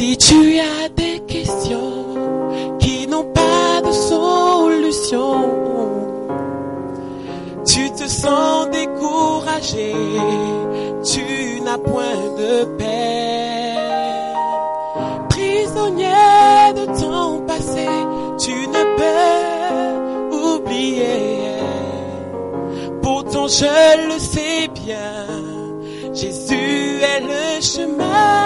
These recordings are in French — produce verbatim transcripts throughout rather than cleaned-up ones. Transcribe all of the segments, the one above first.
Si tu as des questions qui n'ont pas de solution, tu te sens découragé, tu n'as point de paix. Prisonnier de ton passé, tu ne peux oublier. Pourtant je le sais bien, Jésus est le chemin.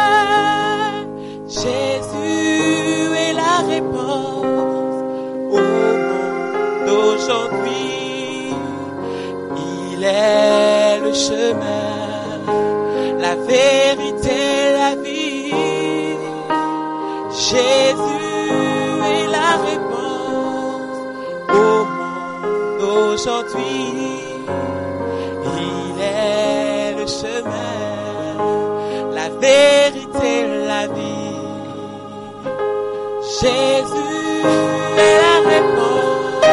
Jésus est la réponse au monde d'aujourd'hui. Il est le chemin, la vérité, la vie. Jésus est la réponse au monde d'aujourd'hui. Il est le chemin, la vérité, la vie. Jésus est la réponse.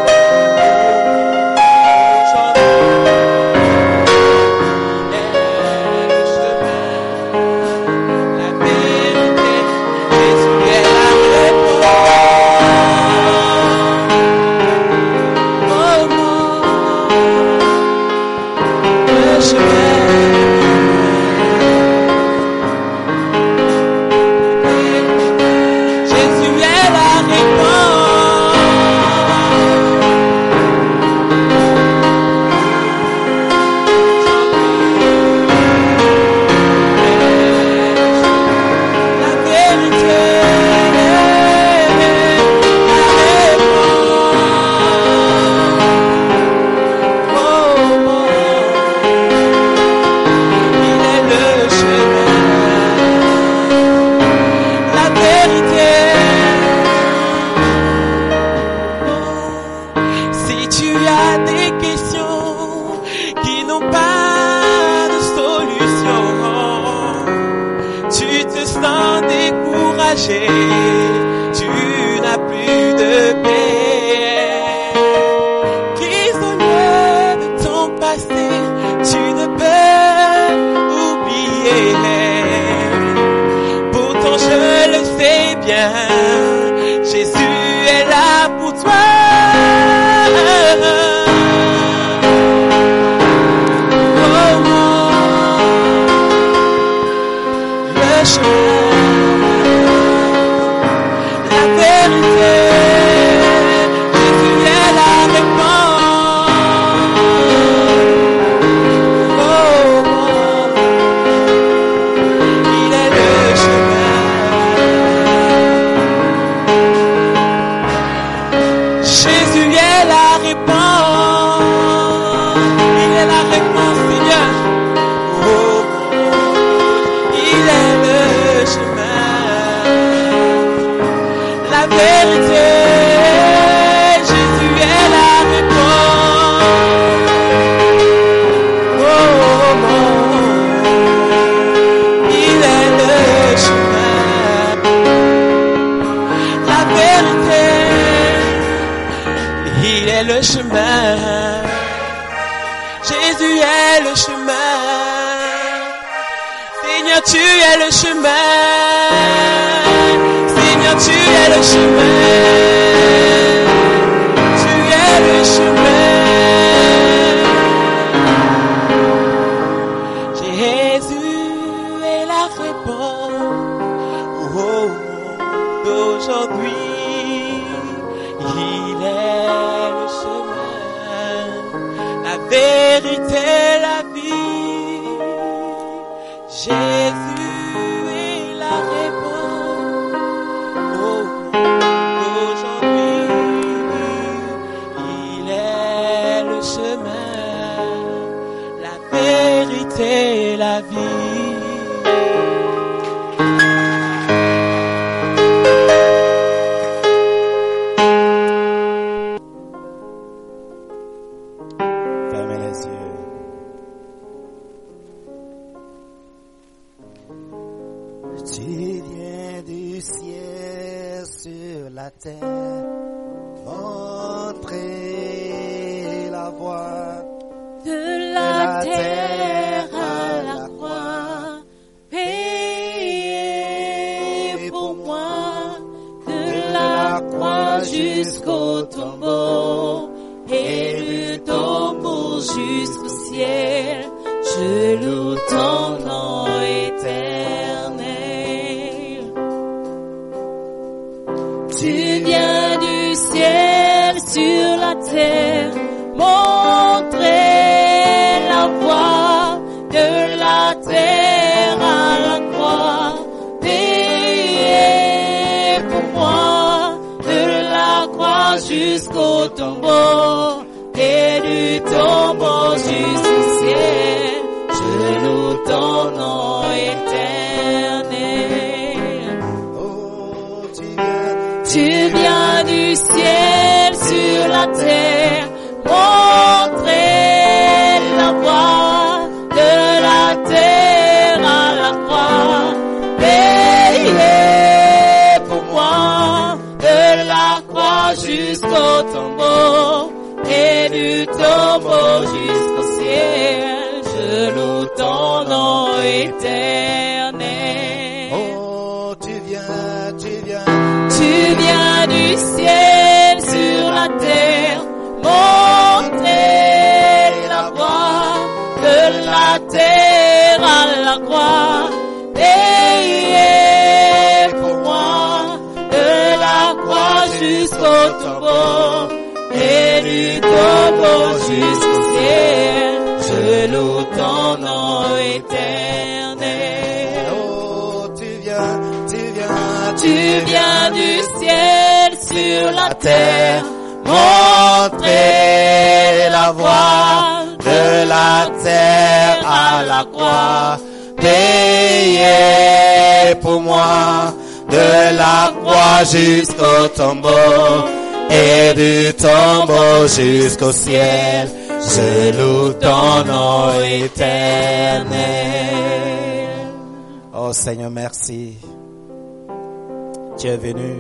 Il est le chemin, la vérité. Jésus est la réponse. Oh mon, le chemin. Tu n'as plus de paix. Prisonnier de ton passé, tu ne peux oublier. Pourtant je le sais bien, Jésus est là pour toi. Oh mon, le chemin. Le chemin, Jésus est le chemin, Seigneur tu es le chemin, Seigneur tu es le chemin, tu es le chemin, Jésus est la réponse au monde d'aujourd'hui. Il est le chemin, la vérité, la vie. Jésus est la réponse au monde d'aujourd'hui. Il est le chemin, la vérité, la vie. De la terre à la croix. tombeau et du tombeau jusqu'au ciel, je loue ton nom éternel. Tu viens du ciel sur la terre, montrer la voie de la terre à la croix, payer pour moi de la croix jusqu'au tombeau et du tombeau jusqu'au ciel, je loue ton nom éternel. Oh, tu viens, Tu viens du ciel sur la terre, montrer la voie de la terre à la croix, payer pour moi de la croix jusqu'au tombeau et du tombeau jusqu'au ciel, je loue ton nom éternel. oh, tu viens, tu viens, Tu viens du ciel sur la terre, montrer la voie de la terre à la croix, payer pour moi de la croix jusqu'au tombeau et du tombeau jusqu'au ciel, je loue ton nom éternel. oh, tu viens, tu viens, Tu viens du ciel sur la terre, montrer la voie de la terre à la croix, payer pour moi de la croix jusqu'au tombeau et du tombeau jusqu'au ciel, je loue ton nom éternel. Oh Seigneur, merci. Tu es venu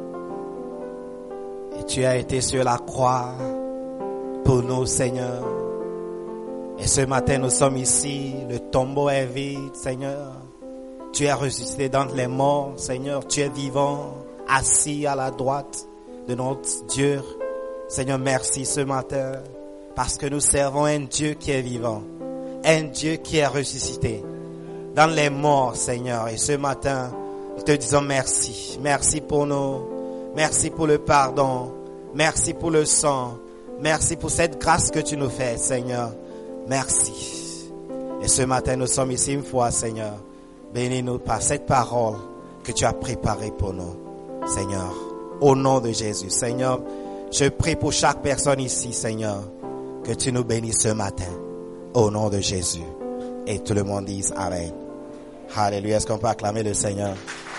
et tu as été sur la croix pour nous, Seigneur. Et ce matin, nous sommes ici, le tombeau est vide, Seigneur. Tu es ressuscité d'entre les morts, Seigneur. Tu es vivant, assis à la droite de notre Dieu. Seigneur, merci ce matin parce que nous servons un Dieu qui est vivant, un Dieu qui est ressuscité dans les morts, Seigneur. Et ce matin, nous te disons merci. Merci pour nous. Merci pour le pardon. Merci pour le sang. Merci pour cette grâce que tu nous fais, Seigneur. Merci. Et ce matin, nous sommes ici une fois, Seigneur. Bénis-nous par cette parole que tu as préparée pour nous, Seigneur. Au nom de Jésus, Seigneur, je prie pour chaque personne ici, Seigneur, que tu nous bénisses ce matin. Au nom de Jésus. Et tout le monde dise Amen. Alléluia. Est-ce qu'on peut acclamer le Seigneur?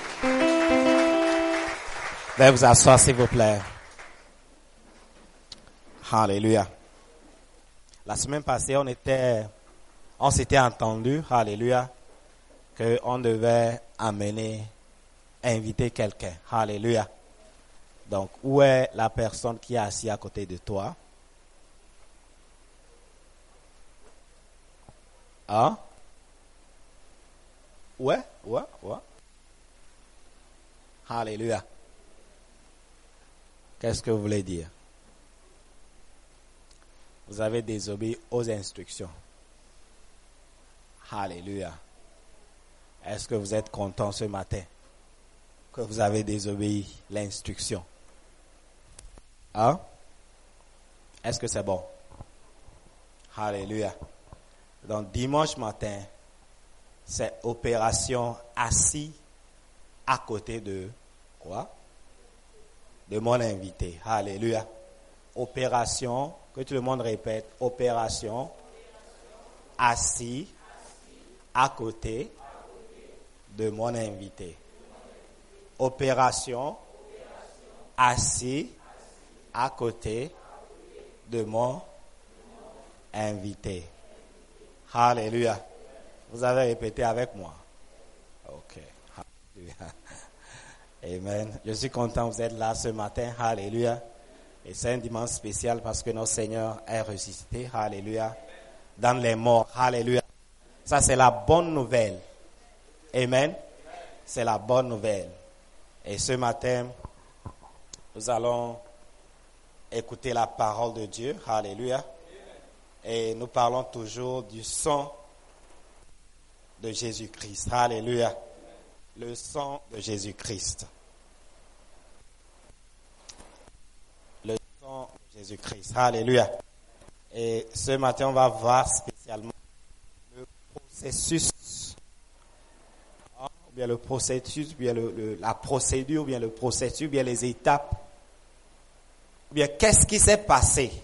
Veuillez vous asseoir, s'il vous plaît. Alléluia. La semaine passée, on était, on s'était entendu, alléluia, que on devait amener, inviter quelqu'un. Alléluia. Donc, où est la personne qui est assise à côté de toi? Hein? Ouais, ouais, ouais. Alléluia. Qu'est-ce que vous voulez dire? Vous avez désobéi aux instructions. Alléluia. Est-ce que vous êtes content ce matin que vous avez désobéi l'instruction? Hein? Est-ce que c'est bon? Alléluia. Donc dimanche matin, c'est opération assis à côté de quoi? De mon invité. Alléluia. Opération, que tout le monde répète, opération assis à côté de mon invité. Opération assis à côté de mon invité. Alléluia. Vous avez répété avec moi. Ok. Alléluia. Amen. Je suis content que vous êtes là ce matin. Alléluia. Et c'est un dimanche spécial parce que notre Seigneur est ressuscité. Alléluia. Dans les morts. Alléluia. Ça, c'est la bonne nouvelle. Amen. C'est la bonne nouvelle. Et ce matin, nous allons écouter la parole de Dieu. Alléluia. Et nous parlons toujours du sang de Jésus-Christ. Alléluia. Le sang de Jésus-Christ. Le sang de Jésus-Christ. Alléluia. Et ce matin, on va voir spécialement le processus, hein, ou bien le processus, ou bien le, le, la procédure, ou bien le processus, ou bien les étapes, ou bien qu'est-ce qui s'est passé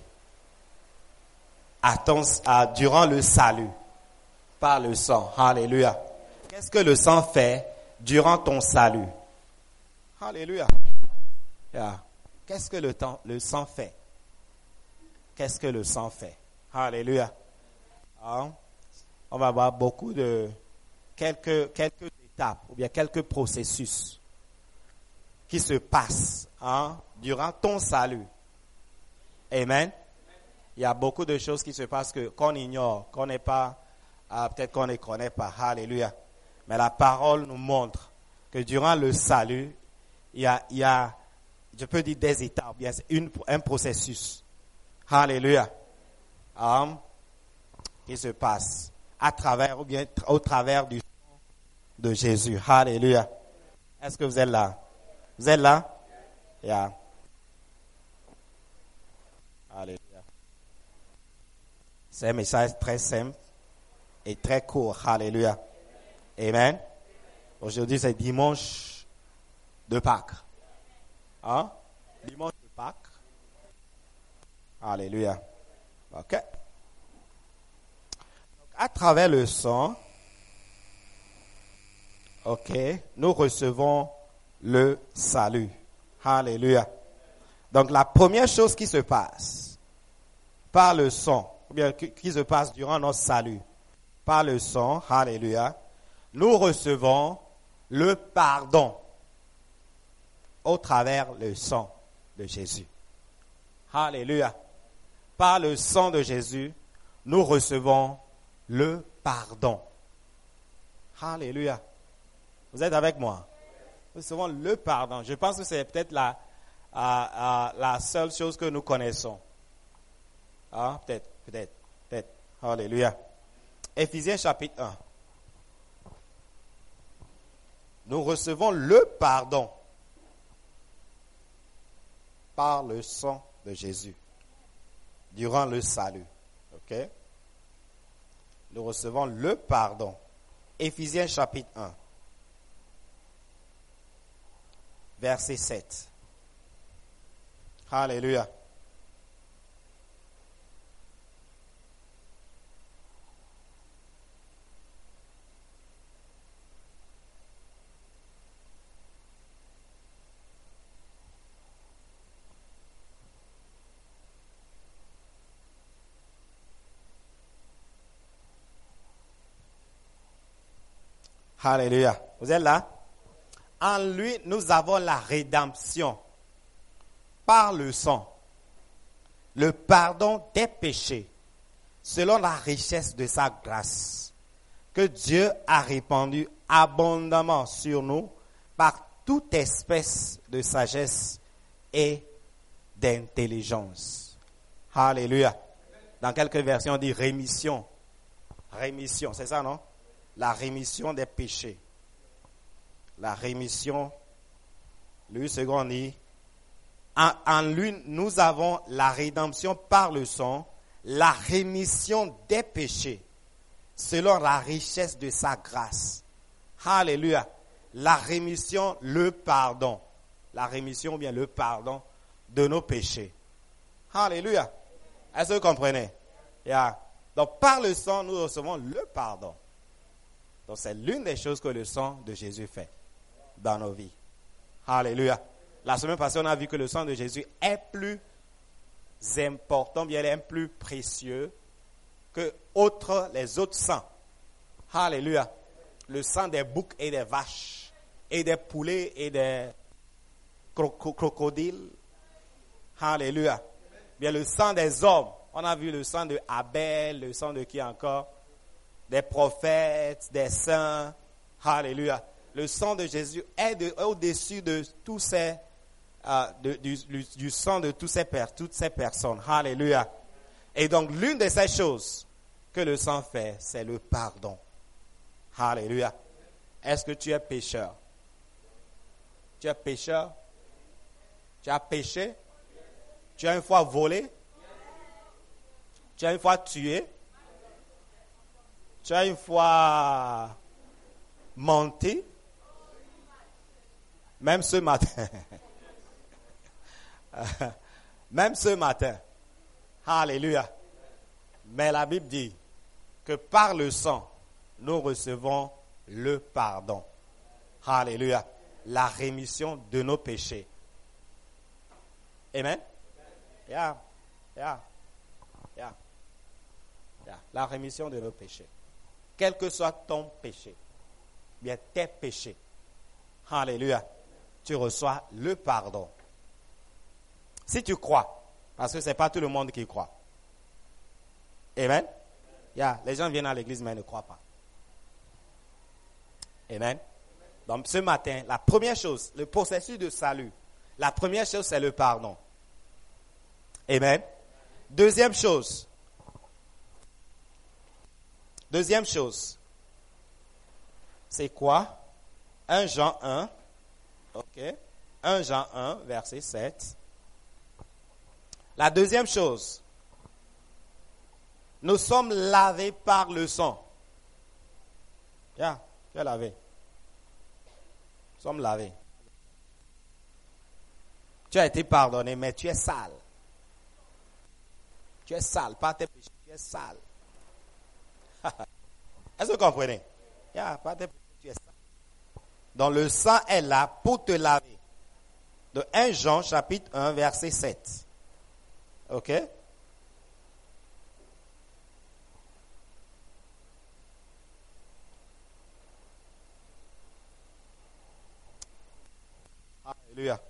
à ton, à, durant le salut par le sang. Alléluia. Qu'est-ce que le sang fait durant ton salut? Alléluia. Yeah. Qu'est-ce que le, temps, le sang fait? Qu'est-ce que le sang fait? Alléluia. Hein? On va voir beaucoup de quelques, quelques étapes ou bien quelques processus qui se passent, hein, durant ton salut. Amen. Il y a beaucoup de choses qui se passent que, qu'on ignore, qu'on n'est pas, euh, peut-être qu'on ne connaît pas. Alléluia. Mais la parole nous montre que durant le salut, il y a, il y a je peux dire des étapes, bien une, un processus. Alléluia. Um, qui se passe à travers ou bien au travers du sang de Jésus. Alléluia. Est-ce que vous êtes là? Vous êtes là? Yeah. Alléluia. C'est un message très simple et très court. Alléluia. Amen. Aujourd'hui, c'est dimanche de Pâques. Hein? Dimanche de Pâques. Alléluia. OK. Donc, à travers le sang, OK, nous recevons le salut. Alléluia. Donc, la première chose qui se passe par le sang, ou bien qui se passe durant notre salut, par le sang, alléluia, nous recevons le pardon au travers le sang de Jésus. Alléluia. Par le sang de Jésus, nous recevons le pardon. Alléluia. Vous êtes avec moi? Nous recevons le pardon. Je pense que c'est peut-être la, la, la, la seule chose que nous connaissons. Ah, peut-être, peut-être, peut-être. Alléluia. Éphésiens chapitre un. Nous recevons le pardon par le sang de Jésus durant le salut. OK? Nous recevons le pardon. Éphésiens chapitre un. Verset sept. Alléluia. Alléluia. Vous êtes là? En lui, nous avons la rédemption par le sang, le pardon des péchés, selon la richesse de sa grâce, que Dieu a répandu abondamment sur nous par toute espèce de sagesse et d'intelligence. Alléluia. Dans quelques versions, on dit rémission. Rémission, c'est ça, non? La rémission des péchés. La rémission, le second dit, en, en lui, nous avons la rédemption par le sang, la rémission des péchés, selon la richesse de sa grâce. Alléluia. La rémission, le pardon. La rémission ou bien le pardon de nos péchés. Alléluia. Est-ce que vous comprenez? Yeah. Donc, par le sang, nous recevons le pardon. Donc, c'est l'une des choses que le sang de Jésus fait dans nos vies. Alléluia. La semaine passée, on a vu que le sang de Jésus est plus important, bien, il est plus précieux que autres, les autres sangs. Alléluia. Le sang des boucs et des vaches, et des poulets et des cro- crocodiles. Alléluia. Bien, le sang des hommes. On a vu le sang de Abel, le sang de qui encore? Des prophètes, des saints. Alléluia. Le sang de Jésus est, de, est au-dessus de tous ces, euh, de, du, du, du sang de toutes ces, per, toutes ces personnes. Alléluia. Et donc, l'une de ces choses que le sang fait, c'est le pardon. Alléluia. Est-ce que tu es pécheur? Tu es pécheur? Tu as péché? Tu as une fois volé? Tu as une fois tué? Tu as une fois menti? Même ce matin. Même ce matin. Alléluia. Mais la Bible dit que par le sang, nous recevons le pardon. Alléluia. La rémission de nos péchés. Amen. Yeah. Yeah. Yeah. Yeah. La rémission de nos péchés. Quel que soit ton péché, bien tes péchés. Alléluia. Tu reçois le pardon. Si tu crois, parce que ce n'est pas tout le monde qui croit. Amen. Yeah. Les gens viennent à l'église mais ne croient pas. Amen. Donc ce matin, la première chose, le processus de salut, la première chose c'est le pardon. Amen. Deuxième chose. Deuxième chose. C'est quoi? un Jean un. OK. un Jean un, verset sept. La deuxième chose. Nous sommes lavés par le sang. Yeah, tu es lavé. Nous sommes lavés. Tu as été pardonné, mais tu es sale. Tu es sale, pas tes péchés, tu es sale. Est-ce que vous comprenez? Yeah, pas tes péchés, tu es sale. Donc le sang est là pour te laver. De un Jean chapitre un, verset sept. OK? Alléluia.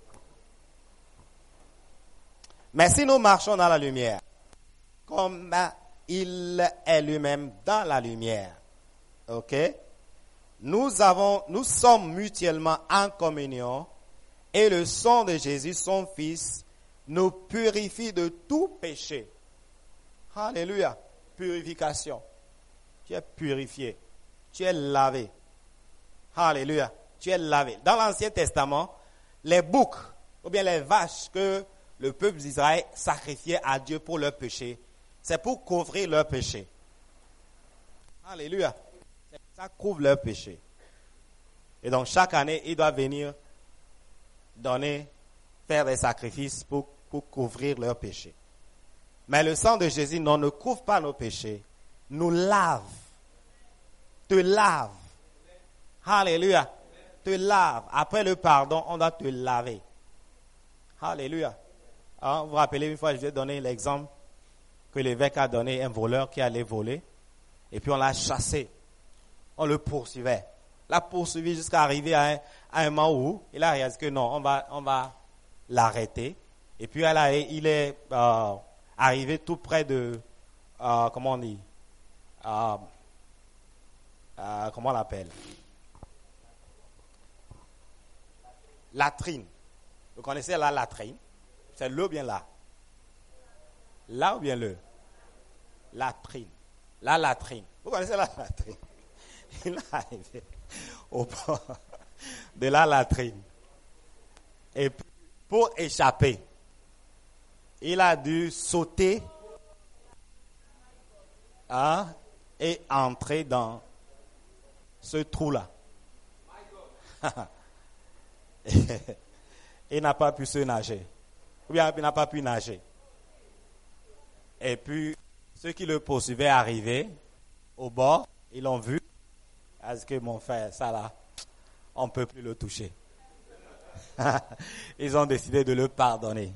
Mais si nous marchons dans la lumière, comme il est lui-même dans la lumière, ok? Nous avons, nous sommes mutuellement en communion et le sang de Jésus, son Fils, nous purifie de tout péché. Alléluia. Purification. Tu es purifié. Tu es lavé. Alléluia. Tu es lavé. Dans l'Ancien Testament, les boucs ou bien les vaches que le peuple d'Israël sacrifiait à Dieu pour leur péché, c'est pour couvrir leur péché. Alléluia. Ça couvre leur péché. Et donc chaque année, ils doivent venir donner, faire des sacrifices pour, pour couvrir leur péché. Mais le sang de Jésus non, ne couvre pas nos péchés, nous lave. Te lave. Alléluia. Te lave. Après le pardon, on doit te laver. Alléluia. Hein, vous vous rappelez, une fois, je vous ai donné l'exemple que l'évêque a donné, un voleur qui allait voler, et puis on l'a chassé. On le poursuivait. L'a poursuivi jusqu'à arriver à un, à un moment où il a réalisé que non, on va, on va l'arrêter. Et puis elle a, il est euh, arrivé tout près de, euh, comment on dit, euh, euh, comment on l'appelle, latrine. Vous connaissez la latrine? C'est le ou bien là? Là ou bien le? Latrine. La latrine. Vous connaissez la latrine? Il est arrivé au bord de la latrine. Et pour échapper, il a dû sauter hein, et entrer dans ce trou-là. Il n'a pas pu se nager. Ou bien il n'a pas pu nager. Et puis, ceux qui le poursuivaient arrivaient au bord, ils l'ont vu. Est-ce que mon frère, ça là, on ne peut plus le toucher. Ils ont décidé de le pardonner.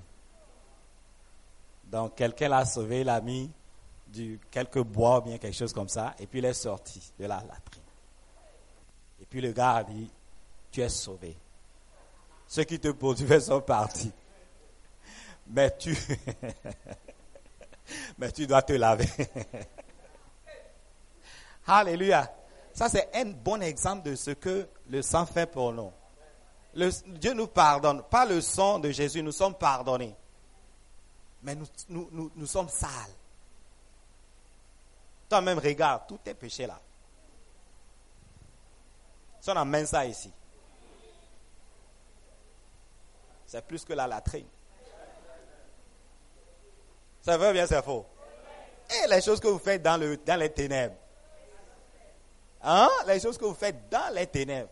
Donc, quelqu'un l'a sauvé, il a mis du, quelques bois ou bien quelque chose comme ça, et puis il est sorti de la latrine. Et puis le gars a dit, tu es sauvé. Ceux qui te poursuivaient sont partis. Mais tu, mais tu dois te laver. Alléluia. Ça, c'est un bon exemple de ce que le sang fait pour nous. Le, Dieu nous pardonne. Par le sang de Jésus, nous sommes pardonnés. Mais nous, nous, nous, nous sommes sales. Toi-même, regarde, tous tes péchés là. Si on amène ça ici, c'est plus que la latrine. C'est vrai ou bien c'est faux? Et les choses que vous faites dans, le, dans les ténèbres. Hein? Les choses que vous faites dans les ténèbres.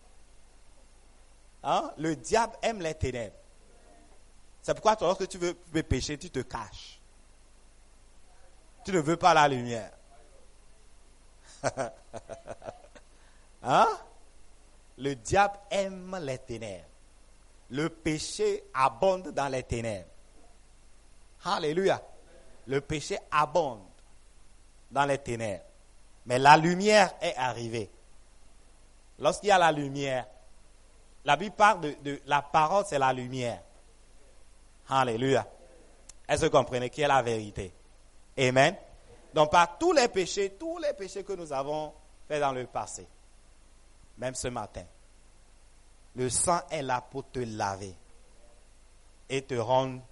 Hein? Le diable aime les ténèbres. C'est pourquoi toi, lorsque tu veux, veux pécher, tu te caches. Tu ne veux pas la lumière. Hein? Le diable aime les ténèbres. Le péché abonde dans les ténèbres. Alléluia. Le péché abonde dans les ténèbres. Mais la lumière est arrivée. Lorsqu'il y a la lumière, la Bible parle de, de la parole, c'est la lumière. Alléluia. Est-ce que vous comprenez qui est la vérité? Amen. Donc par tous les péchés, tous les péchés que nous avons faits dans le passé, même ce matin, le sang est là pour te laver et te rendre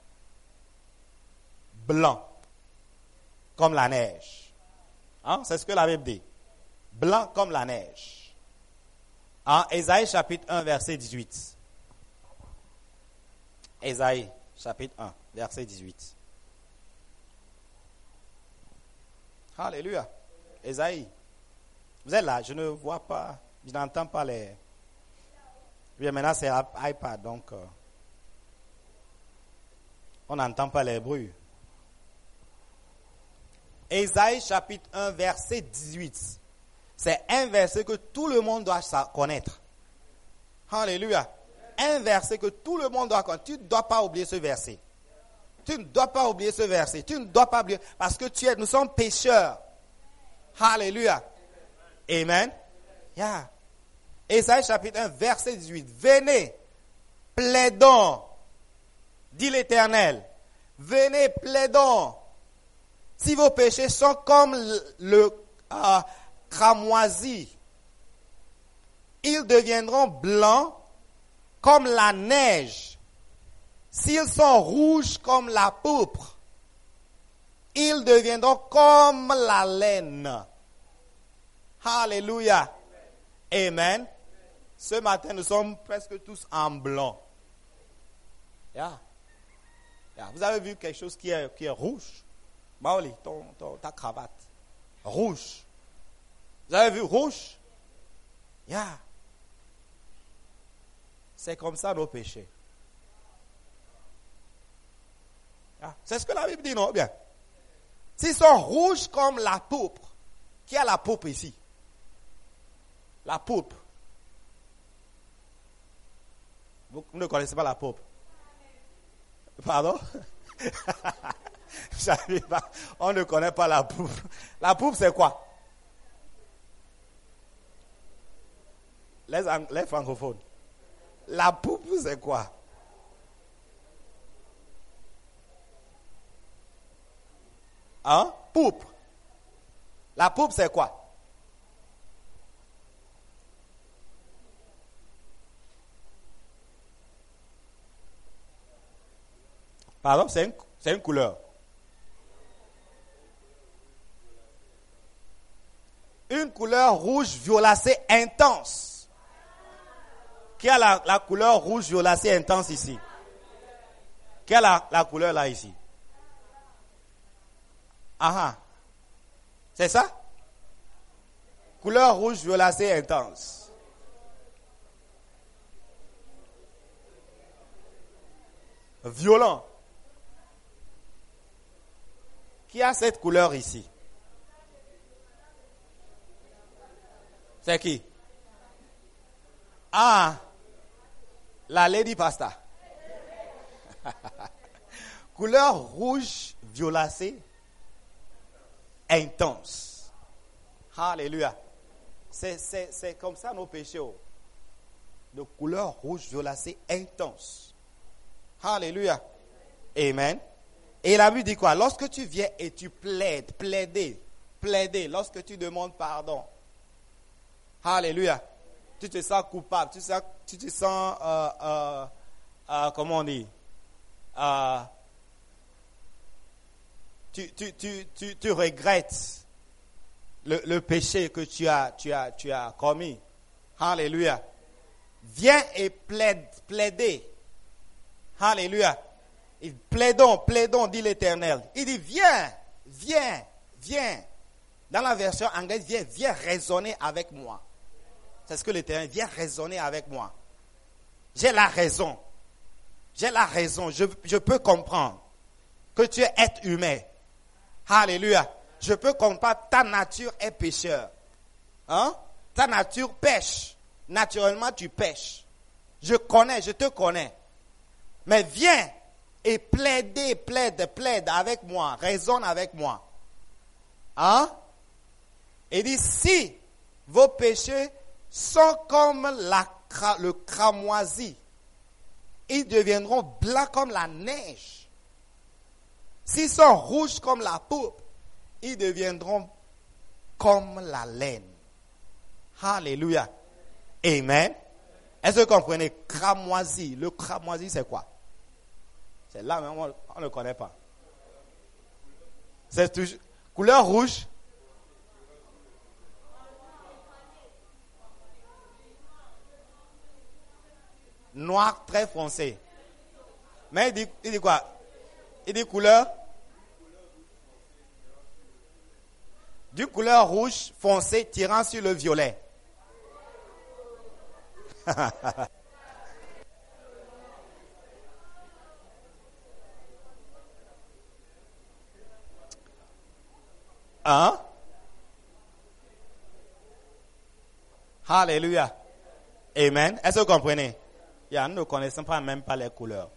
blanc comme la neige. Hein? C'est ce que la Bible dit. Blanc comme la neige. En Ésaïe chapitre un, verset dix-huit. Ésaïe chapitre un, verset dix-huit. Alléluia. Ésaïe. Vous êtes là, je ne vois pas, je n'entends pas les... Bien, maintenant c'est iPad, donc euh, on n'entend pas les bruits. Ésaïe chapitre un, verset dix-huit. C'est un verset que tout le monde doit connaître. Alléluia. Un verset que tout le monde doit connaître. Tu ne dois pas oublier ce verset. Tu ne dois pas oublier ce verset. Tu ne dois pas oublier. Parce que tu es, nous sommes pécheurs. Alléluia. Amen. Yeah. Ésaïe chapitre un, verset dix-huit. Venez, plaidons, dit l'Éternel. Venez, plaidons. Si vos péchés sont comme le, le euh, cramoisi, ils deviendront blancs comme la neige. S'ils sont rouges comme la pourpre, ils deviendront comme la laine. Alléluia. Amen. Ce matin, nous sommes presque tous en blanc. Yeah. Yeah. Vous avez vu quelque chose qui est, qui est rouge? Maoli, ton, ton, ta cravate. Rouge. Vous avez vu rouge? Yeah. C'est comme ça nos péchés. Yeah. C'est ce que la Bible dit, non? Bien. S'ils sont rouges comme la pourpre. Qui a la pourpre ici? La pourpre. Vous, vous ne connaissez pas la pourpre? Pardon? Pas. On ne connaît pas la pourpre. La pourpre, c'est quoi? Les, les francophones. La pourpre, c'est quoi? Hein? Pourpre. La pourpre, c'est quoi? Pardon, c'est une, c'est une couleur. Une couleur rouge violacée intense. Qui a la, la couleur rouge violacée intense ici? Qui a la, la couleur là ici? Ah ah. C'est ça? Couleur rouge violacée intense. Violent. Qui a cette couleur ici? C'est qui? Ah, la Lady Pasta. Couleur rouge violacée intense. Alléluia. C'est, c'est, c'est comme ça nos péchés. De couleur rouge violacée intense. Alléluia. Amen. Et la Bible dit quoi? Lorsque tu viens et tu plaides, plaider, plaider, lorsque tu demandes pardon. Alléluia. tu te sens coupable, tu, sens, tu te sens, euh, euh, euh, comment on dit, euh, tu, tu, tu, tu, tu regrettes le, le péché que tu as, tu as, tu as commis. Alléluia. Viens et plaide, plaider. Alléluia. Il plaidons, plaidons, dit l'Éternel. Il dit, viens, viens, viens. Dans la version anglaise, viens, viens raisonner avec moi. C'est ce que l'Éternel, viens raisonner avec moi. J'ai la raison. J'ai la raison. Je, je peux comprendre que tu es être humain. Alléluia. Je peux comprendre, ta nature est pécheur. Hein? Ta nature pêche. Naturellement, tu pêches. Je connais, je te connais. Mais viens et plaide, plaide, plaide avec moi. Raisonne avec moi. Hein? Et dit, si vos péchés sont comme la, le cramoisi, ils deviendront blancs comme la neige. S'ils sont rouges comme la pourpre, ils deviendront comme la laine. Alléluia. Amen. Est-ce que vous comprenez? Cramoisi. Le cramoisi, c'est quoi? C'est là, mais on, on ne le connaît pas. C'est toujours couleur rouge. Noir très foncé. Mais il dit, il dit quoi? Il dit couleur? Du couleur rouge foncé tirant sur le violet. Hein? Alléluia. Amen. Est-ce que vous comprenez? Yeah, nous ne connaissons pas même pas les couleurs.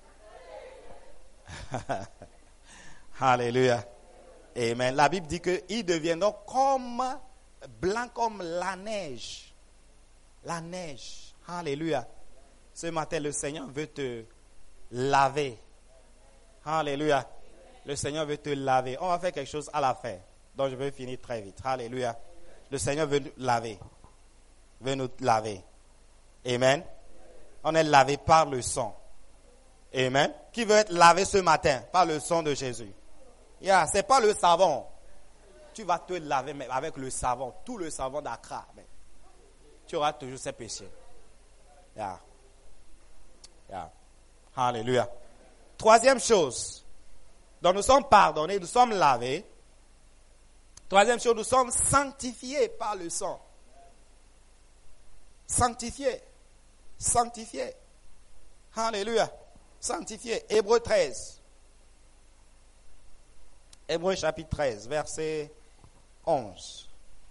Alléluia. Amen. La Bible dit qu'ils deviendront comme blancs comme la neige. La neige. Alléluia. Ce matin, le Seigneur veut te laver. Alléluia. Le Seigneur veut te laver. On va faire quelque chose à la fin. Donc je vais finir très vite. Alléluia. Le Seigneur veut nous laver. Veut nous laver. Amen. On est lavé par le sang. Amen. Qui veut être lavé ce matin par le sang de Jésus? Yeah, c'est pas le savon. Tu vas te laver mais avec le savon. Tout le savon d'Accra. Tu auras toujours ces péchés. Yeah. Yeah. Alléluia. Troisième chose. Donc nous sommes pardonnés, nous sommes lavés. Troisième chose, nous sommes sanctifiés par le sang. Sanctifiés. Sanctifiés. Alléluia. Sanctifiés. Hébreux treize. Hébreux chapitre treize, verset onze.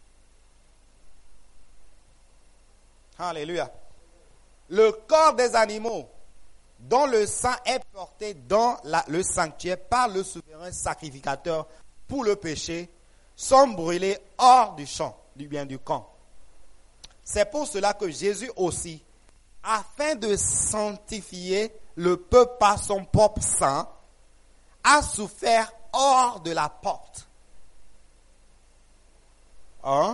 Alléluia. Le corps des animaux dont le sang est porté dans la, le sanctuaire par le souverain sacrificateur pour le péché sont brûlés hors du champ, du bien du camp. C'est pour cela que Jésus aussi, afin de sanctifier le peuple par son propre sang, a souffert hors de la porte. Hein?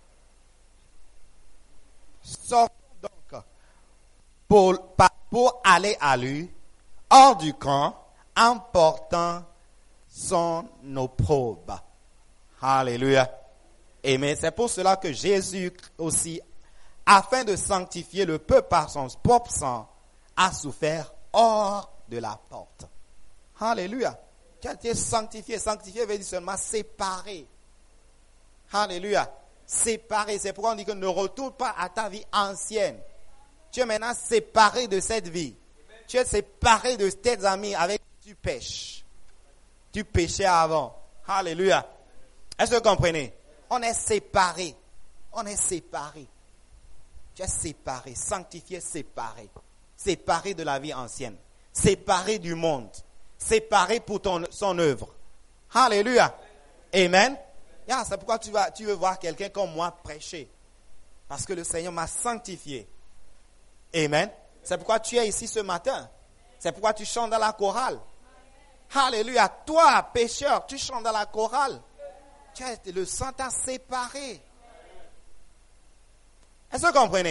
Sortons donc pour, pour aller à lui, hors du camp, en portant son opprobre. Alléluia. Amen. C'est pour cela que Jésus aussi, afin de sanctifier le peuple par son propre sang, a souffert hors de la porte. Alléluia. Tu as été sanctifié. Sanctifié veut dire seulement séparé. Alléluia. Séparé. C'est pourquoi on dit que ne retourne pas à ta vie ancienne. Tu es maintenant séparé de cette vie. Tu es séparé de tes amis avec qui tu pêches. Tu péchais avant. Alléluia. Est-ce que vous comprenez? On est séparé. On est séparé. Tu es séparé. Sanctifié, séparé. Séparé de la vie ancienne. Séparé du monde. Séparé pour ton, son œuvre. Alléluia. Amen. Yeah, c'est pourquoi tu, vas, tu veux voir quelqu'un comme moi prêcher. Parce que le Seigneur m'a sanctifié. Amen. C'est pourquoi tu es ici ce matin. C'est pourquoi tu chantes dans la chorale. Alléluia. Toi, pécheur, tu chantes dans la chorale. Tu as, le sang t'a séparé. Est-ce que vous comprenez?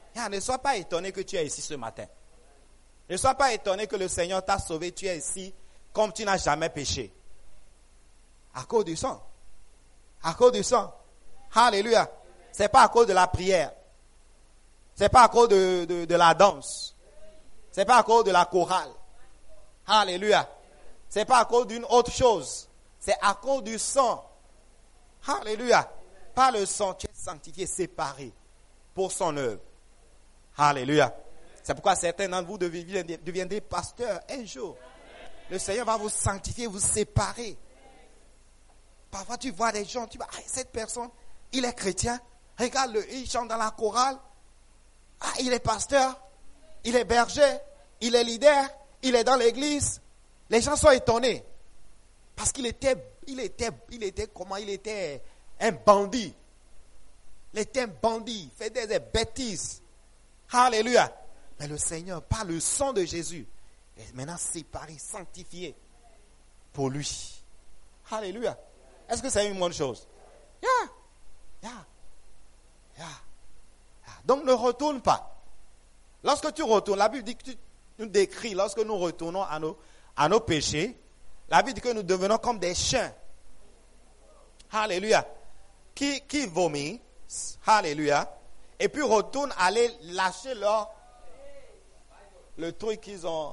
Yeah, ne sois pas étonné que tu es ici ce matin. Ne sois pas étonné que le Seigneur t'a sauvé, tu es ici comme tu n'as jamais péché. À cause du sang. À cause du sang. Alléluia. C'est pas à cause de la prière. C'est pas à cause de, de, de la danse. C'est pas à cause de la chorale. Alléluia. C'est pas à cause d'une autre chose. C'est à cause du sang. Alléluia. Par le sang, tu es sanctifié, séparé pour son œuvre. Alléluia. C'est pourquoi certains d'entre vous deviendrez pasteurs un jour. Le Seigneur va vous sanctifier, vous séparer. Parfois, tu vois des gens, tu vois, ah, cette personne, il est chrétien. Regarde-le, il chante dans la chorale. Ah, il est pasteur, il est berger, il est leader, il est dans l'église. Les gens sont étonnés. Parce qu'il était, il était, il était, comment, il était un bandit. Il était un bandit, il faisait des bêtises. Alléluia. Mais le Seigneur, par le sang de Jésus, est maintenant séparé, sanctifié pour lui. Alléluia. Est-ce que c'est une bonne chose? Yeah. Yeah. Yeah. Yeah. Donc ne retourne pas. Lorsque tu retournes, la Bible dit que tu nous décrit, lorsque nous retournons à nos, à nos péchés, la Bible dit que nous devenons comme des chiens. Alléluia. Qui, qui vomit. Alléluia. Et puis retourne aller lâcher leur le truc qu'ils ont.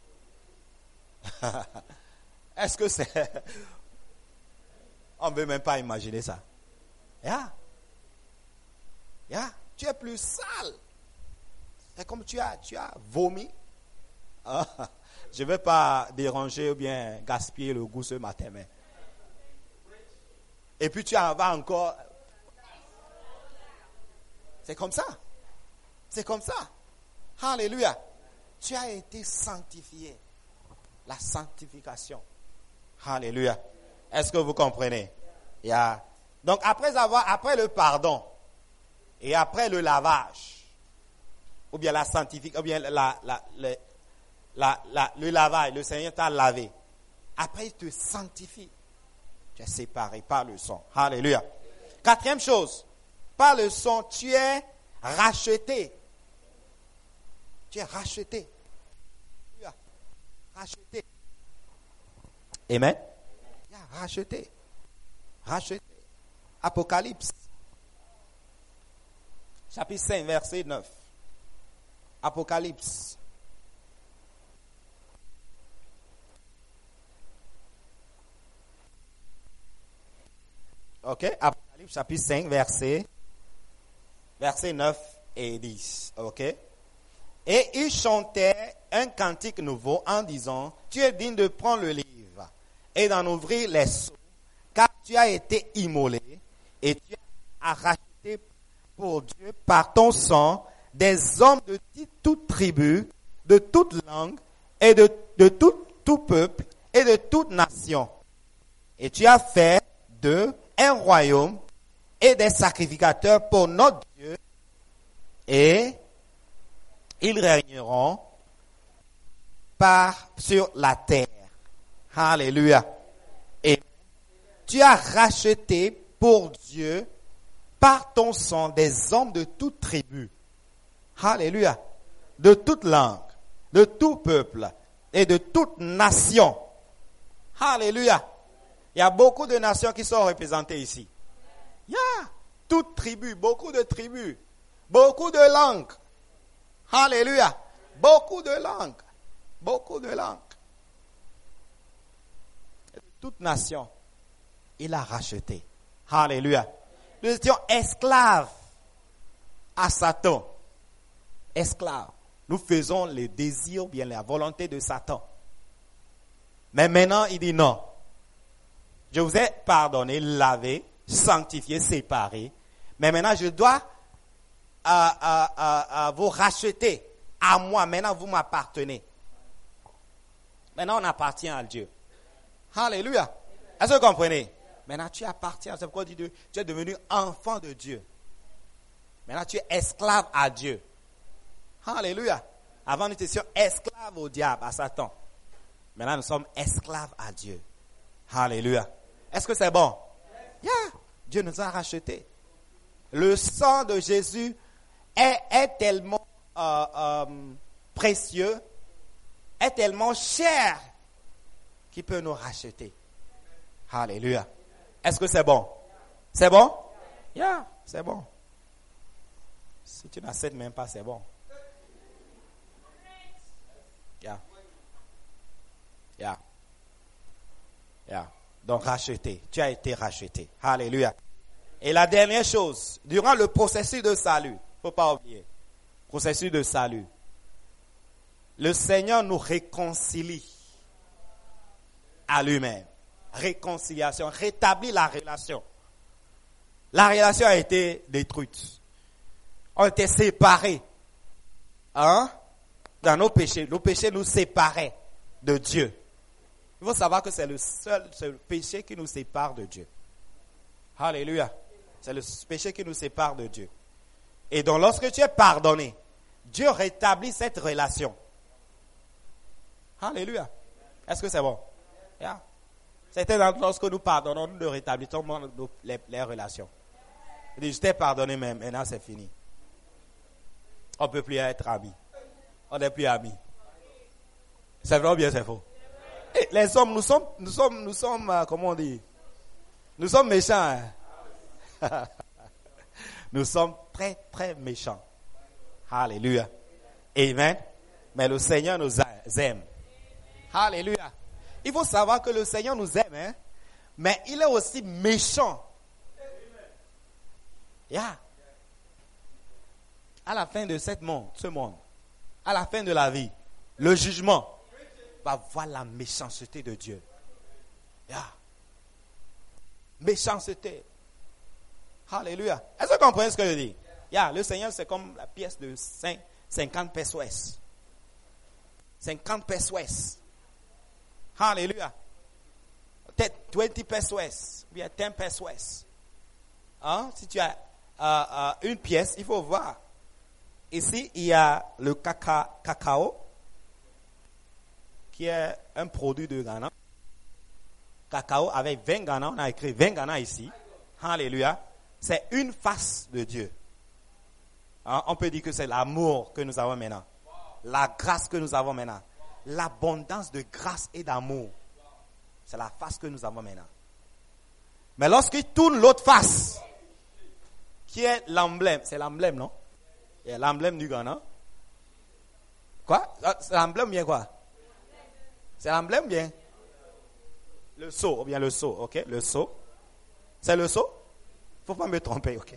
Est-ce que c'est... On ne veut même pas imaginer ça. Yeah. Yeah. Tu es plus sale. C'est comme tu as, tu as vomi. Ah, je ne vais pas déranger ou bien gaspiller le goût ce matin. Mais... Et puis tu en vas encore... C'est comme ça. C'est comme ça. Alléluia. Tu as été sanctifié. La sanctification. Alléluia. Est-ce que vous comprenez? Yeah. Donc après avoir, après le pardon et après le lavage, ou bien la sanctification, ou bien la, la, la, la, la, le lavage, le Seigneur t'a lavé. Après il te sanctifie. Tu es séparé par le sang. Alléluia. Quatrième chose. Par le sang, tu es racheté. Tu es racheté. Racheté. Amen. Racheté. Racheté. Apocalypse. Chapitre cinq, verset neuf. Apocalypse. Ok. Apocalypse, chapitre cinq, verset Versets neuf et dix. Ok. Et il chantait un cantique nouveau en disant, tu es digne de prendre le livre et d'en ouvrir les sceaux, car tu as été immolé et tu as racheté pour Dieu par ton sang des hommes de toute tribu, de toute langue et de, de tout, tout peuple et de toute nation. Et tu as fait d'eux un royaume et des sacrificateurs pour notre Dieu, et ils régneront par sur la terre. Alléluia. Et tu as racheté pour Dieu par ton sang des hommes de toute tribu. Alléluia. De toute langue, de tout peuple et de toute nation. Alléluia. Il y a beaucoup de nations qui sont représentées ici. Il y a toute tribu, beaucoup de tribus, beaucoup de langues. Alléluia. Beaucoup de langues. Beaucoup de langues. De toute nation, il a racheté. Alléluia. Nous étions esclaves à Satan. Esclaves. Nous faisons les désirs, bien la volonté de Satan. Mais maintenant, il dit non. Je vous ai pardonné, lavé, sanctifié, séparé. Mais maintenant, je dois à, à, à, à vous racheter à moi. Maintenant, vous m'appartenez. Maintenant, on appartient à Dieu. Alléluia. Est-ce que vous comprenez? Maintenant, tu appartiens. C'est pourquoi tu es devenu enfant de Dieu. Maintenant, tu es esclave à Dieu. Alléluia. Avant, nous étions esclaves au diable, à Satan. Maintenant, nous sommes esclaves à Dieu. Alléluia. Est-ce que c'est bon? Yeah. Dieu nous a rachetés. Le sang de Jésus est, est tellement euh, euh, précieux, est tellement cher qu'il peut nous racheter. Alléluia. Est-ce que c'est bon? C'est bon? Yeah, c'est bon. Si tu n'acceptes même pas, c'est bon. Yeah. Yeah. Yeah. Donc racheté. Tu as été racheté. Alléluia. Et la dernière chose, durant le processus de salut, il ne faut pas oublier, processus de salut, le Seigneur nous réconcilie à lui-même. Réconciliation, rétablit la relation. La relation a été détruite. On était séparés. Hein? Dans nos péchés. Nos péchés nous séparaient de Dieu. Il faut savoir que c'est le seul, c'est le péché qui nous sépare de Dieu. Alléluia. C'est le péché qui nous sépare de Dieu. Et donc lorsque tu es pardonné, Dieu rétablit cette relation. Alléluia. Est-ce que c'est bon? Yeah. C'était lorsque nous pardonnons, nous rétablissons les, les relations. Il dit, je t'ai pardonné même, maintenant c'est fini. On ne peut plus être amis. On n'est plus amis. C'est vrai ou bien c'est faux? Et les hommes, nous sommes, nous sommes, nous sommes, euh, comment on dit? Nous sommes méchants. Hein? Nous sommes très, très méchants. Alléluia. Amen. Mais le Seigneur nous aime. Alléluia. Il faut savoir que le Seigneur nous aime, hein? Mais il est aussi méchant. Yeah. À la fin de cette monde, ce monde, à la fin de la vie, le jugement va voir la méchanceté de Dieu. Yeah. Méchanceté. Alléluia. Est-ce que vous comprenez ce que je dis? Yeah, le Seigneur, c'est comme la pièce de cinquante pesos. cinquante pesos. Alléluia. Peut-être vingt pesos. Ou bien dix pesos. Hein? Si tu as euh, euh, une pièce, il faut voir. Ici, il y a le caca, cacao, qui est un produit de Ghana. Cacao avec vingt Ghana, on a écrit vingt Ghana ici. Alléluia. C'est une face de Dieu. Hein? On peut dire que c'est l'amour que nous avons maintenant. La grâce que nous avons maintenant. L'abondance de grâce et d'amour. C'est la face que nous avons maintenant. Mais lorsqu'il tourne l'autre face, qui est l'emblème, c'est l'emblème, non? C'est l'emblème du Ghana. Quoi? C'est l'emblème bien quoi? C'est l'emblème bien? Le sceau, ou bien le sceau, ok? Le sceau. C'est le sceau? Faut pas me tromper, ok?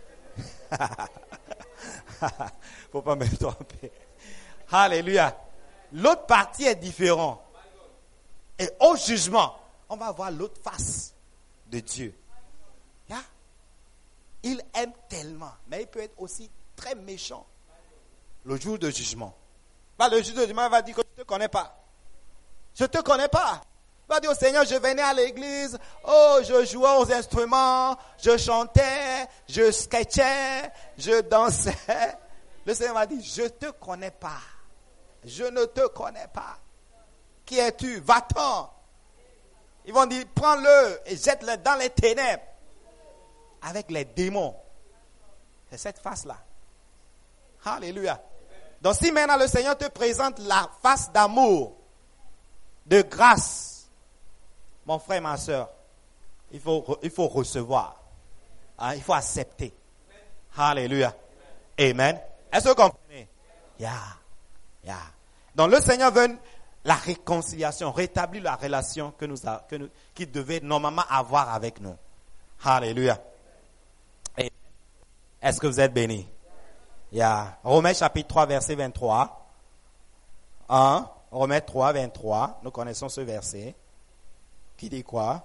Faut pas me tromper. Alléluia. L'autre partie est différente. Et au jugement, on va voir l'autre face de Dieu. Yeah. Il aime tellement, mais il peut être aussi très méchant. Le jour de jugement. Bah, le jour de jugement, il va dire que je ne te connais pas. Je ne te connais pas. Il va dire au Seigneur, je venais à l'église, oh, je jouais aux instruments, je chantais, je sketchais, je dansais. Le Seigneur va dire, je ne te connais pas. Je ne te connais pas. Qui es-tu? Va-t'en. Ils vont dire, prends-le et jette-le dans les ténèbres. Avec les démons. C'est cette face-là. Alléluia. Donc si maintenant le Seigneur te présente la face d'amour, de grâce, mon frère, ma soeur, il faut, il faut recevoir. Hein, il faut accepter. Alléluia. Amen. Est-ce que vous comprenez? Yeah. Yeah. Donc le Seigneur veut la réconciliation, rétablir la relation que nous a, que nous, qu'il devait normalement avoir avec nous. Alléluia. Et est-ce que vous êtes bénis? Yeah. Romains chapitre trois, verset vingt-trois. Hein? Romains trois, vingt-trois. Nous connaissons ce verset. Qui dit quoi?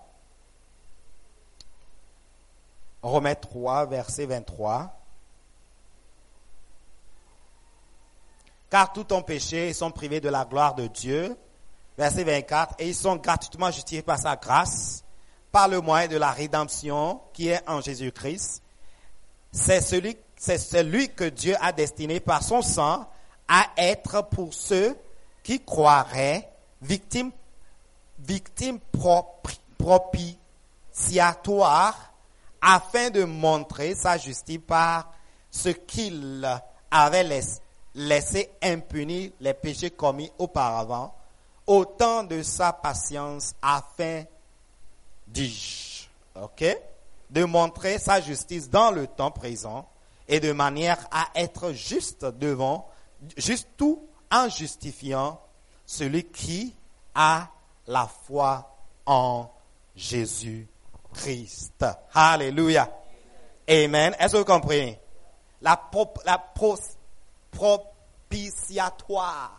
Romains trois, verset vingt-trois. Car tous ont péché et sont privés de la gloire de Dieu. Verset vingt-quatre. Et ils sont gratuitement justifiés par sa grâce, par le moyen de la rédemption qui est en Jésus-Christ. C'est celui, c'est celui que Dieu a destiné par son sang à être pour ceux qui croiraient victimes, victimes propri, propitiatoires afin de montrer sa justice par ce qu'il avait laissé, laissé impuni les péchés commis auparavant, autant de sa patience afin, dis-je, ok, de montrer sa justice dans le temps présent et de manière à être juste devant, juste tout en justifiant celui qui a la foi en Jésus-Christ. Alléluia. Amen. Est-ce que vous comprenez? La, pro, la pro, propitiatoire.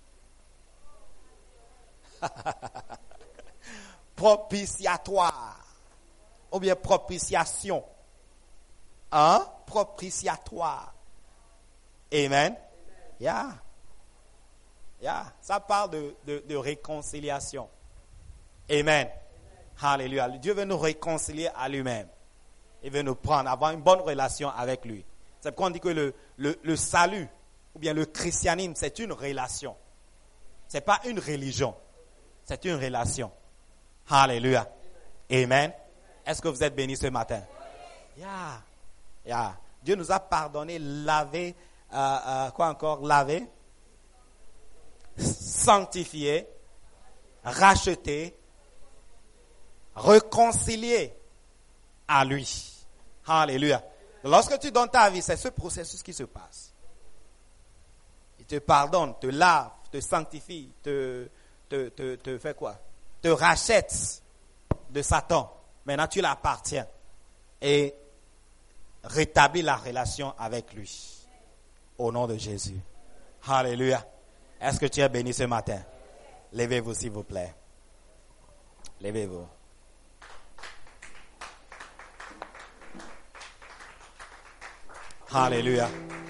Propitiatoire. Ou bien propitiation. Hein? Propitiatoire. Amen. Yeah. Yeah. Ça parle de, de, de réconciliation. Amen. Alléluia. Dieu veut nous réconcilier à lui-même. Il veut nous prendre, avoir une bonne relation avec lui. C'est pourquoi on dit que le, le, le salut, ou bien le christianisme, c'est une relation. Ce n'est pas une religion. C'est une relation. Alléluia. Amen. Est-ce que vous êtes bénis ce matin? Yeah. Yeah. Dieu nous a pardonné, lavé, euh, euh, quoi encore? Lavé, sanctifié, racheté, réconcilié à lui. Alléluia. Lorsque tu donnes ta vie, c'est ce processus qui se passe. Il te pardonne, te lave, te sanctifie, te, te, te, te fait quoi? Te rachète de Satan. Maintenant, tu l'appartiens. Et rétablis la relation avec lui. Au nom de Jésus. Alléluia. Est-ce que tu es béni ce matin? Levez-vous s'il vous plaît. Levez-vous. Alléluia.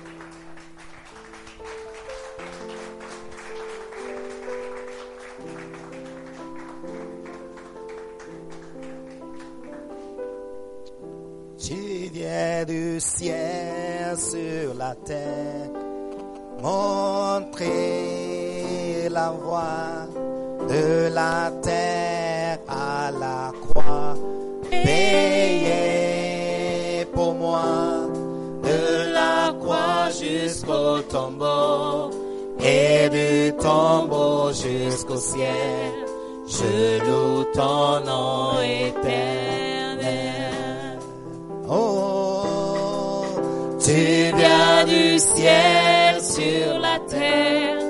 Tu viens du ciel sur la terre, montrer la voie de la terre à la croix, payer pour moi. De la croix jusqu'au tombeau et du tombeau jusqu'au ciel, je loue ton nom éternel. Oh, tu viens du ciel sur la terre,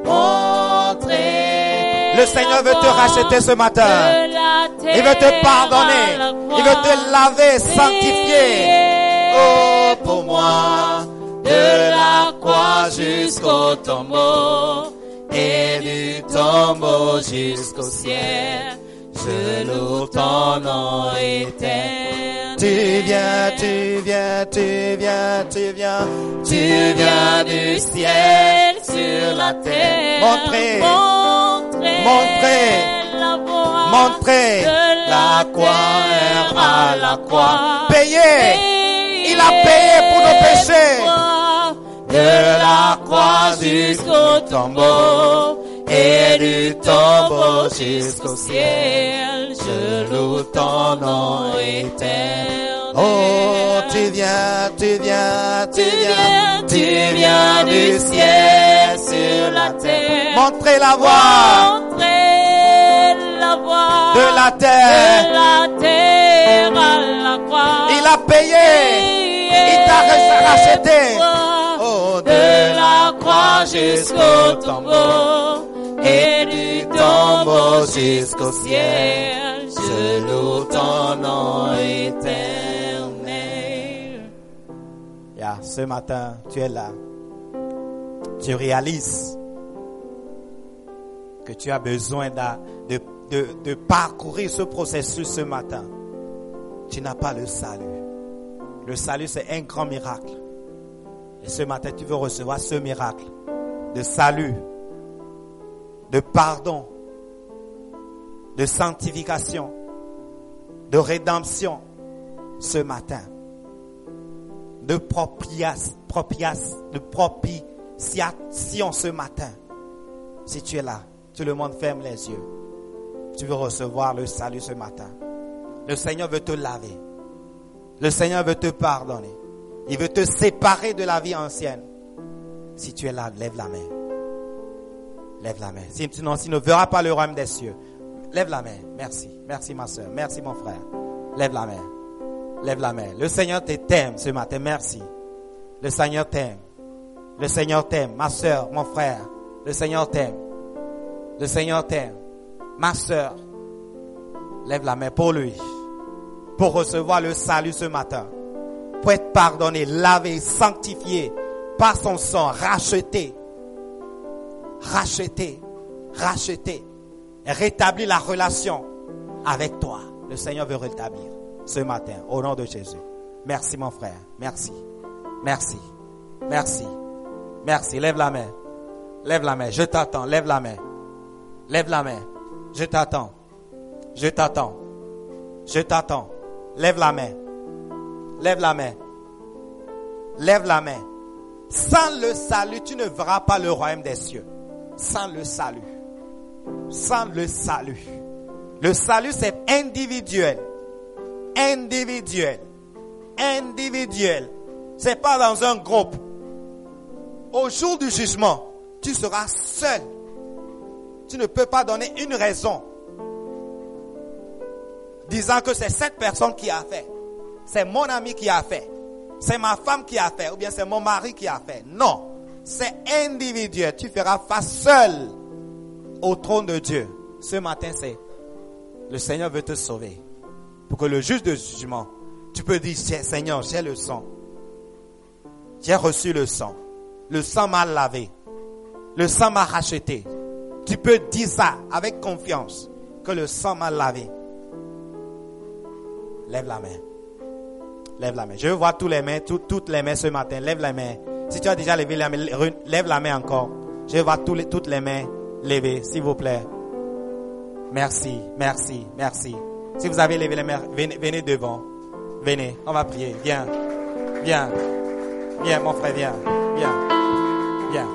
montrer. Le Seigneur veut te racheter ce matin. Il veut te pardonner. Il veut te laver, sanctifier. Oh, pour moi, de la croix jusqu'au tombeau et du tombeau jusqu'au ciel, je loue ton nom éternel. Tu viens, tu viens, tu viens, tu viens, tu viens du ciel sur la terre, montrer, montrer, montrer la voie, montrer la croix à la croix, payer. Il a payé pour nos péchés. De la croix jusqu'au tombeau et du tombeau jusqu'au ciel, je loue ton nom éternel. Oh, tu viens, tu viens, tu viens, tu viens du ciel sur la terre. Montrer la voie, montrer la voie de la terre, de la terre à la croix. Il a payé. Il t'a racheté. Oh, de la croix jusqu'au tombeau et du tombeau jusqu'au ciel, je loue ton nom éternel. Yeah, ce matin, tu es là. Tu réalises que tu as besoin de, de, de, de parcourir ce processus ce matin. Tu n'as pas le salut. Le salut, c'est un grand miracle. Et ce matin, tu veux recevoir ce miracle de salut, de pardon, de sanctification, de rédemption ce matin, de propias, propias, de propitiation ce matin. Si tu es là, tout le monde ferme les yeux. Tu veux recevoir le salut ce matin. Le Seigneur veut te laver. Le Seigneur veut te pardonner. Il veut te séparer de la vie ancienne. Si tu es là, lève la main. Lève la main. Sinon, tu ne verras pas le royaume des cieux. Lève la main. Merci. Merci ma soeur. Merci mon frère. Lève la main. Lève la main. Le Seigneur t'aime ce matin. Merci. Le Seigneur t'aime. Le Seigneur t'aime. Ma soeur, mon frère. Le Seigneur t'aime. Le Seigneur t'aime. Ma soeur. Lève la main pour lui. Pour recevoir le salut ce matin. Pour être pardonné, lavé, sanctifié par son sang, racheté. Racheté. Racheté. Et rétablir la relation avec toi. Le Seigneur veut rétablir ce matin, au nom de Jésus. Merci mon frère. Merci. Merci. Merci. Merci. Lève la main. Lève la main. Je t'attends. Lève la main. Lève la main. Je t'attends. Je t'attends. Je t'attends. Lève la main. Lève la main. Lève la main. Sans le salut, tu ne verras pas le royaume des cieux. Sans le salut. Sans le salut. Le salut, c'est individuel. Individuel. Individuel. C'est pas dans un groupe. Au jour du jugement, tu seras seul. Tu ne peux pas donner une raison disant que c'est cette personne qui a fait. C'est mon ami qui a fait. C'est ma femme qui a fait. Ou bien c'est mon mari qui a fait. Non. C'est individuel. Tu feras face seul au trône de Dieu. Ce matin, c'est le Seigneur veut te sauver. Pour que le juge de jugement, tu peux dire, Seigneur, j'ai le sang. J'ai reçu le sang. Le sang m'a lavé. Le sang m'a racheté. Tu peux dire ça avec confiance. Que le sang m'a lavé. Lève la main. Lève la main. Je veux voir tous les mains, tout, toutes les mains ce matin. Lève la main. Si tu as déjà levé la main, lève la main encore. Je veux voir tous les, toutes les mains levées, s'il vous plaît. Merci, merci, merci. Si vous avez levé les mains, venez, venez devant. Venez, on va prier. Viens, viens, viens mon frère, viens, viens, viens.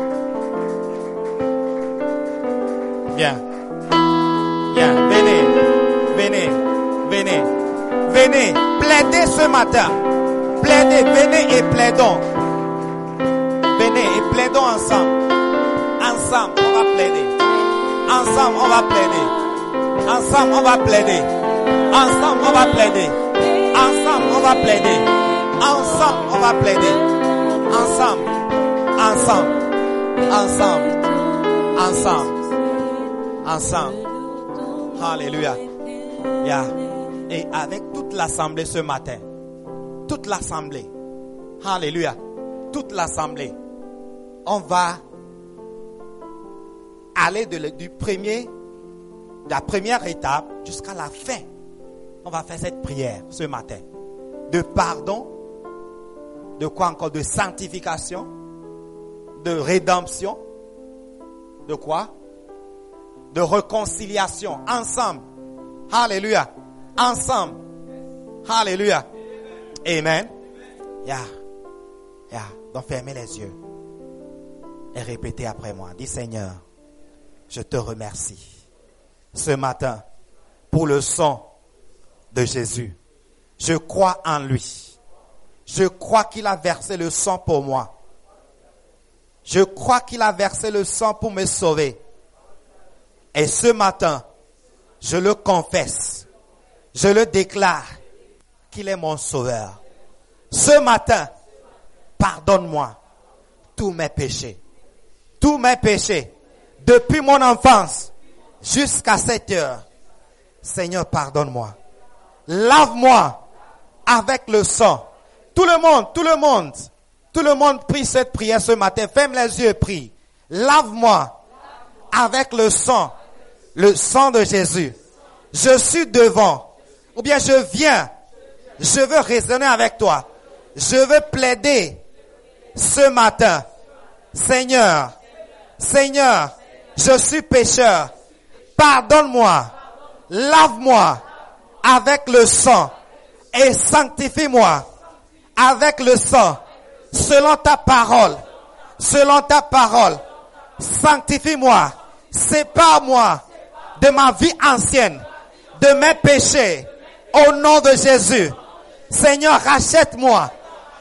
Viens, viens, venez, venez, venez, venez, plaidez ce matin, plaidez, venez et plaidons, venez et plaidons ensemble, ensemble on va plaider, ensemble on va plaider, ensemble on va plaider, ensemble on va plaider, ensemble on va plaider, ensemble on va plaider, ensemble, ensemble, ensemble, ensemble. Ensemble. Alléluia. Yeah. Et avec toute l'assemblée ce matin. Toute l'assemblée. Alléluia. Toute l'assemblée. On va aller de, du premier, de la première étape jusqu'à la fin. On va faire cette prière ce matin. De pardon. De quoi encore? De sanctification. De rédemption. De quoi? De réconciliation, ensemble. Alléluia. Ensemble. Alléluia. Amen. Yeah. Yeah. Donc fermez les yeux. Et répétez après moi. Dis Seigneur, je te remercie ce matin pour le sang de Jésus. Je crois en lui. Je crois qu'il a versé le sang pour moi. Je crois qu'il a versé le sang pour me sauver. Et ce matin, je le confesse, je le déclare qu'il est mon sauveur. Ce matin, pardonne-moi tous mes péchés. Tous mes péchés, depuis mon enfance jusqu'à cette heure. Seigneur, pardonne-moi. Lave-moi avec le sang. Tout le monde, tout le monde, tout le monde prie cette prière ce matin. Ferme les yeux et prie. Lave-moi avec le sang. Le sang de Jésus. Je suis devant. Ou bien je viens. Je veux raisonner avec toi. Je veux plaider ce matin. Seigneur. Seigneur. Je suis pécheur. Pardonne-moi. Lave-moi avec le sang. Et sanctifie-moi avec le sang. Selon ta parole. Selon ta parole. Sanctifie-moi. Sépare-moi de ma vie ancienne, de mes péchés, au nom de Jésus. Seigneur, rachète-moi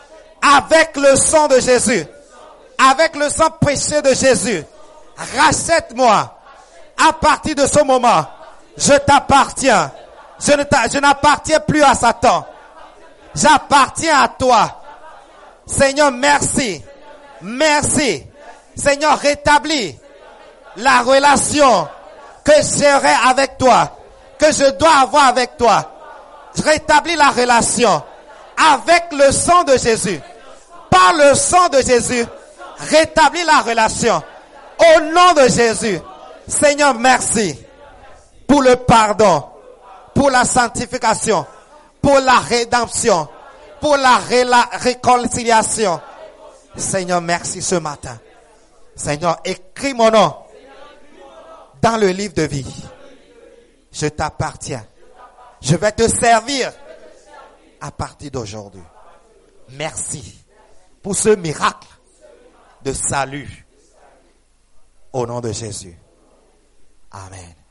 Avec le sang de Jésus. Avec le sang précieux de Jésus. Rachète-moi. À partir de ce moment, je t'appartiens. Je ne t'a- je n'appartiens plus à Satan. J'appartiens à toi. Seigneur, merci. Merci. Seigneur, rétablis la relation que j'aurai avec toi, que je dois avoir avec toi. Je rétablis la relation avec le sang de Jésus. Par le sang de Jésus, rétablis la relation. Au nom de Jésus. Seigneur, merci pour le pardon, pour la sanctification, pour la rédemption, pour la réla- réconciliation. Seigneur, merci ce matin. Seigneur, écris mon nom dans le livre de vie. Je t'appartiens. Je vais te servir à partir d'aujourd'hui. Merci pour ce miracle de salut. Au nom de Jésus. Amen.